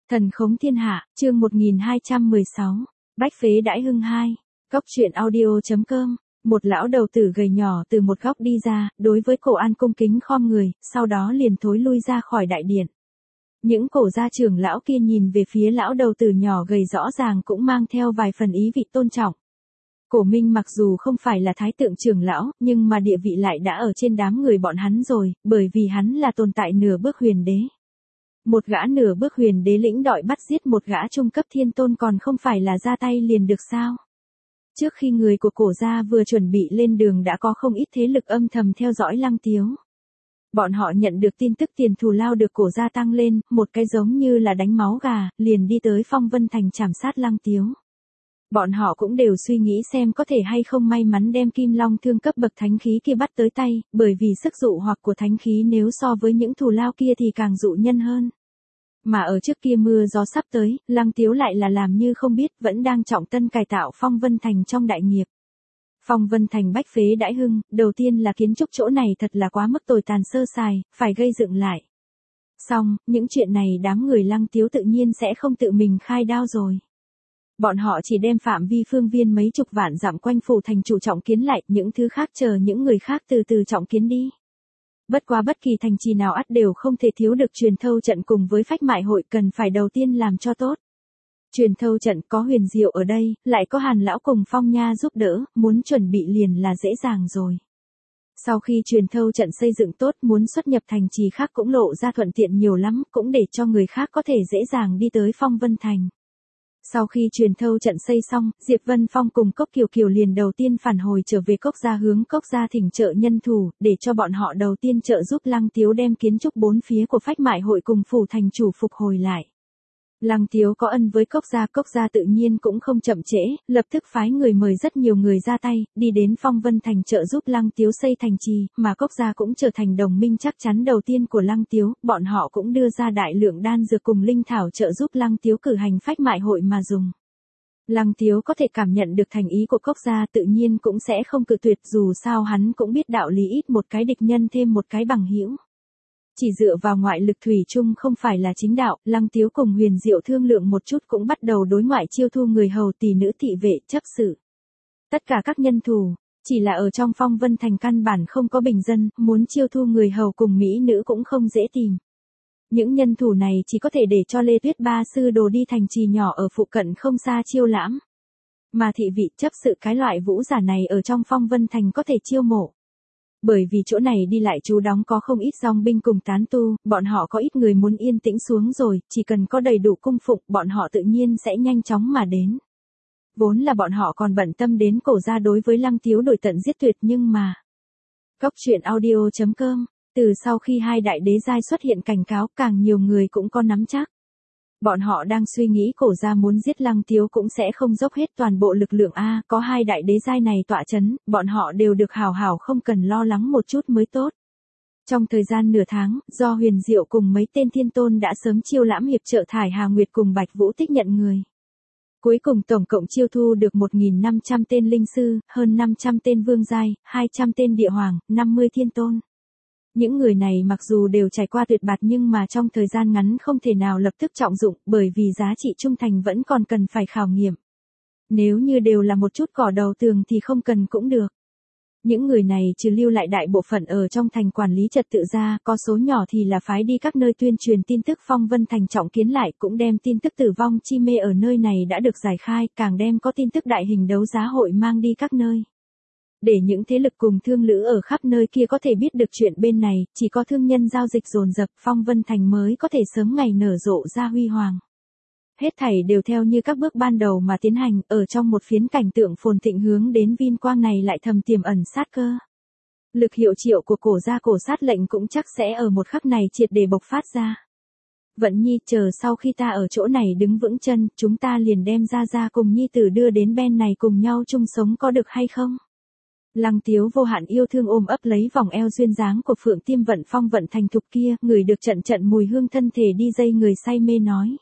Thần khống thiên hạ, chương 1216, Bách phế đãi hưng 2, Cốc truyện audio.com. Một lão đầu tử gầy nhỏ từ một góc đi ra, đối với Cổ An cung kính khom người, sau đó liền thối lui ra khỏi đại điện. Những cổ gia trưởng lão kia nhìn về phía lão đầu tử nhỏ gầy rõ ràng cũng mang theo vài phần ý vị tôn trọng. Cổ Minh mặc dù không phải là thái tượng trưởng lão, nhưng mà địa vị lại đã ở trên đám người bọn hắn rồi, bởi vì hắn là tồn tại nửa bước huyền đế. Một gã nửa bước huyền đế lĩnh đội bắt giết một gã trung cấp thiên tôn còn không phải là ra tay liền được sao? Trước khi người của cổ gia vừa chuẩn bị lên đường đã có không ít thế lực âm thầm theo dõi Lăng Tiếu. Bọn họ nhận được tin tức tiền thù lao được cổ gia tăng lên, một cái giống như là đánh máu gà, liền đi tới Phong Vân Thành trảm sát Lăng Tiếu. Bọn họ cũng đều suy nghĩ xem có thể hay không may mắn đem Kim Long thương cấp bậc thánh khí kia bắt tới tay, bởi vì sức dụ hoặc của thánh khí nếu so với những thù lao kia thì càng dụ nhân hơn. Mà ở trước kia mưa gió sắp tới, Lăng Tiếu lại là làm như không biết, vẫn đang trọng tân cải tạo Phong Vân Thành trong đại nghiệp. Phong Vân Thành bách phế đãi hưng, đầu tiên là kiến trúc chỗ này thật là quá mức tồi tàn sơ sài, phải gây dựng lại. Xong, những chuyện này đám người Lăng Tiếu tự nhiên sẽ không tự mình khai đao rồi. Bọn họ chỉ đem phạm vi phương viên mấy chục vạn dặm quanh phủ thành chủ trọng kiến lại, những thứ khác chờ những người khác từ từ trọng kiến đi. Bất quá bất kỳ thành trì nào ắt đều không thể thiếu được truyền thâu trận cùng với phách mại hội, cần phải đầu tiên làm cho tốt. Truyền thâu trận có Huyền Diệu ở đây, lại có Hàn lão cùng Phong Nha giúp đỡ, muốn chuẩn bị liền là dễ dàng rồi. Sau khi truyền thâu trận xây dựng tốt, muốn xuất nhập thành trì khác cũng lộ ra thuận tiện nhiều lắm, cũng để cho người khác có thể dễ dàng đi tới Phong Vân Thành. Sau khi truyền thâu trận xây xong, Diệp Vân Phong cùng Cốc Kiều Kiều liền đầu tiên phản hồi trở về Cốc gia hướng Cốc gia thỉnh trợ nhân thủ, để cho bọn họ đầu tiên trợ giúp Lăng Tiếu đem kiến trúc bốn phía của phách mại hội cùng phủ thành chủ phục hồi lại. Lăng Tiếu có ân với Cốc gia tự nhiên cũng không chậm trễ, lập tức phái người mời rất nhiều người ra tay, đi đến Phong Vân Thành trợ giúp Lăng Tiếu xây thành trì, mà Cốc gia cũng trở thành đồng minh chắc chắn đầu tiên của Lăng Tiếu, bọn họ cũng đưa ra đại lượng đan dược cùng linh thảo trợ giúp Lăng Tiếu cử hành phách mại hội mà dùng. Lăng Tiếu có thể cảm nhận được thành ý của Cốc gia tự nhiên cũng sẽ không cự tuyệt, dù sao hắn cũng biết đạo lý ít một cái địch nhân thêm một cái bằng hữu. Chỉ dựa vào ngoại lực thủy chung không phải là chính đạo, Lăng Tiếu cùng Huyền Diệu thương lượng một chút cũng bắt đầu đối ngoại chiêu thu người hầu tỳ nữ thị vệ chấp sự. Tất cả các nhân thủ, chỉ là ở trong Phong Vân Thành căn bản không có bình dân, muốn chiêu thu người hầu cùng mỹ nữ cũng không dễ tìm. Những nhân thủ này chỉ có thể để cho Lê Tuyết Ba sư đồ đi thành trì nhỏ ở phụ cận không xa chiêu lãm. Mà thị vị chấp sự cái loại vũ giả này ở trong Phong Vân Thành có thể chiêu mộ. Bởi vì chỗ này đi lại trú đóng có không ít dòng binh cùng tán tu, bọn họ có ít người muốn yên tĩnh xuống rồi, chỉ cần có đầy đủ cung phụng, bọn họ tự nhiên sẽ nhanh chóng mà đến. Vốn là bọn họ còn bận tâm đến cổ gia đối với Lăng Tiếu đổi tận giết tuyệt, nhưng mà... Cốc truyện audio.com, từ sau khi hai đại đế giai xuất hiện cảnh cáo, càng nhiều người cũng có nắm chắc. Bọn họ đang suy nghĩ cổ gia muốn giết Lăng Tiếu cũng sẽ không dốc hết toàn bộ lực lượng có hai đại đế giai này tọa chấn, bọn họ đều được hào hào không cần lo lắng một chút mới tốt. Trong thời gian nửa tháng, do Huyền Diệu cùng mấy tên thiên tôn đã sớm chiêu lãm hiệp trợ Thải Hà Nguyệt cùng Bạch Vũ Tích nhận người. Cuối cùng tổng cộng chiêu thu được 1.500 tên linh sư, hơn 500 tên vương giai, 200 tên địa hoàng, 50 thiên tôn. Những người này mặc dù đều trải qua tuyệt bạt nhưng mà trong thời gian ngắn không thể nào lập tức trọng dụng, bởi vì giá trị trung thành vẫn còn cần phải khảo nghiệm. Nếu như đều là một chút cỏ đầu tường thì không cần cũng được. Những người này trừ lưu lại đại bộ phận ở trong thành quản lý trật tự ra, có số nhỏ thì là phái đi các nơi tuyên truyền tin tức Phong Vân Thành trọng kiến lại, cũng đem tin tức tử vong chi mê ở nơi này đã được giải khai, càng đem có tin tức đại hình đấu giá hội mang đi các nơi. Để những thế lực cùng thương lữ ở khắp nơi kia có thể biết được chuyện bên này, chỉ có thương nhân giao dịch dồn dập, Phong Vân Thành mới có thể sớm ngày nở rộ ra huy hoàng. Hết thảy đều theo như các bước ban đầu mà tiến hành, ở trong một phiến cảnh tượng phồn thịnh hướng đến vinh quang này lại thầm tiềm ẩn sát cơ. Lực hiệu triệu của cổ gia cổ sát lệnh cũng chắc sẽ ở một khắc này triệt để bộc phát ra. Vận Nhi, chờ sau khi ta ở chỗ này đứng vững chân, chúng ta liền đem ra cùng Nhi tử đưa đến bên này cùng nhau chung sống có được hay không? Lăng Tiếu vô hạn yêu thương ôm ấp lấy vòng eo duyên dáng của Phượng Tiêm Vận Phong vận thành thục kia, người được trận trận mùi hương thân thể đi dây người say mê nói.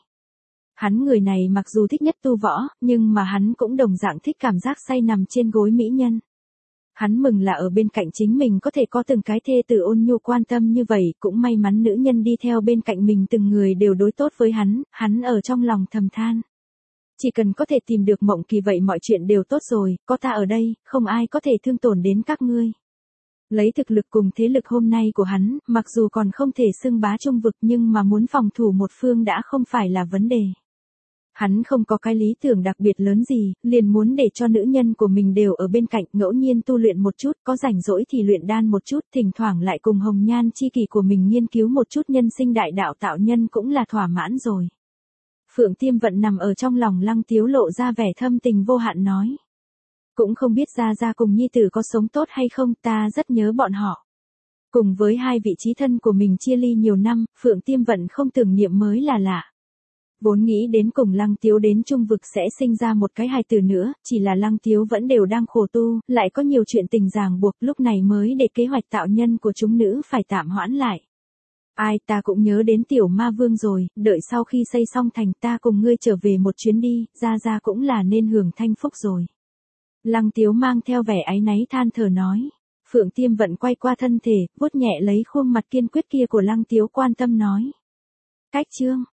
Hắn người này mặc dù thích nhất tu võ, nhưng mà hắn cũng đồng dạng thích cảm giác say nằm trên gối mỹ nhân. Hắn mừng là ở bên cạnh chính mình có thể có từng cái thê tử ôn nhu quan tâm như vậy, cũng may mắn nữ nhân đi theo bên cạnh mình từng người đều đối tốt với hắn ở trong lòng thầm than. Chỉ cần có thể tìm được Mộng Kỳ vậy mọi chuyện đều tốt rồi, có ta ở đây, không ai có thể thương tổn đến các ngươi. Lấy thực lực cùng thế lực hôm nay của hắn, mặc dù còn không thể xưng bá trung vực nhưng mà muốn phòng thủ một phương đã không phải là vấn đề. Hắn không có cái lý tưởng đặc biệt lớn gì, liền muốn để cho nữ nhân của mình đều ở bên cạnh, ngẫu nhiên tu luyện một chút, có rảnh rỗi thì luyện đan một chút, thỉnh thoảng lại cùng hồng nhan chi kỷ của mình nghiên cứu một chút nhân sinh đại đạo tạo nhân cũng là thỏa mãn rồi. Phượng Tiêm Vận nằm ở trong lòng Lăng Tiếu lộ ra vẻ thâm tình vô hạn nói. Cũng không biết Gia cùng nhi tử có sống tốt hay không, ta rất nhớ bọn họ. Cùng với hai vị trí thân của mình chia ly nhiều năm, Phượng Tiêm Vận không tưởng niệm mới là lạ. Vốn nghĩ đến cùng Lăng Tiếu đến trung vực sẽ sinh ra một cái hài tử nữa, chỉ là Lăng Tiếu vẫn đều đang khổ tu, lại có nhiều chuyện tình ràng buộc, lúc này mới để kế hoạch tạo nhân của chúng nữ phải tạm hoãn lại. Ai, ta cũng nhớ đến tiểu ma vương rồi, đợi sau khi xây xong thành ta cùng ngươi trở về một chuyến đi, Gia cũng là nên hưởng thanh phúc rồi. Lăng Tiếu mang theo vẻ áy náy than thở nói. Phượng Tiêm Vận quay qua thân thể, vuốt nhẹ lấy khuôn mặt kiên quyết kia của Lăng Tiếu quan tâm nói. Cách chương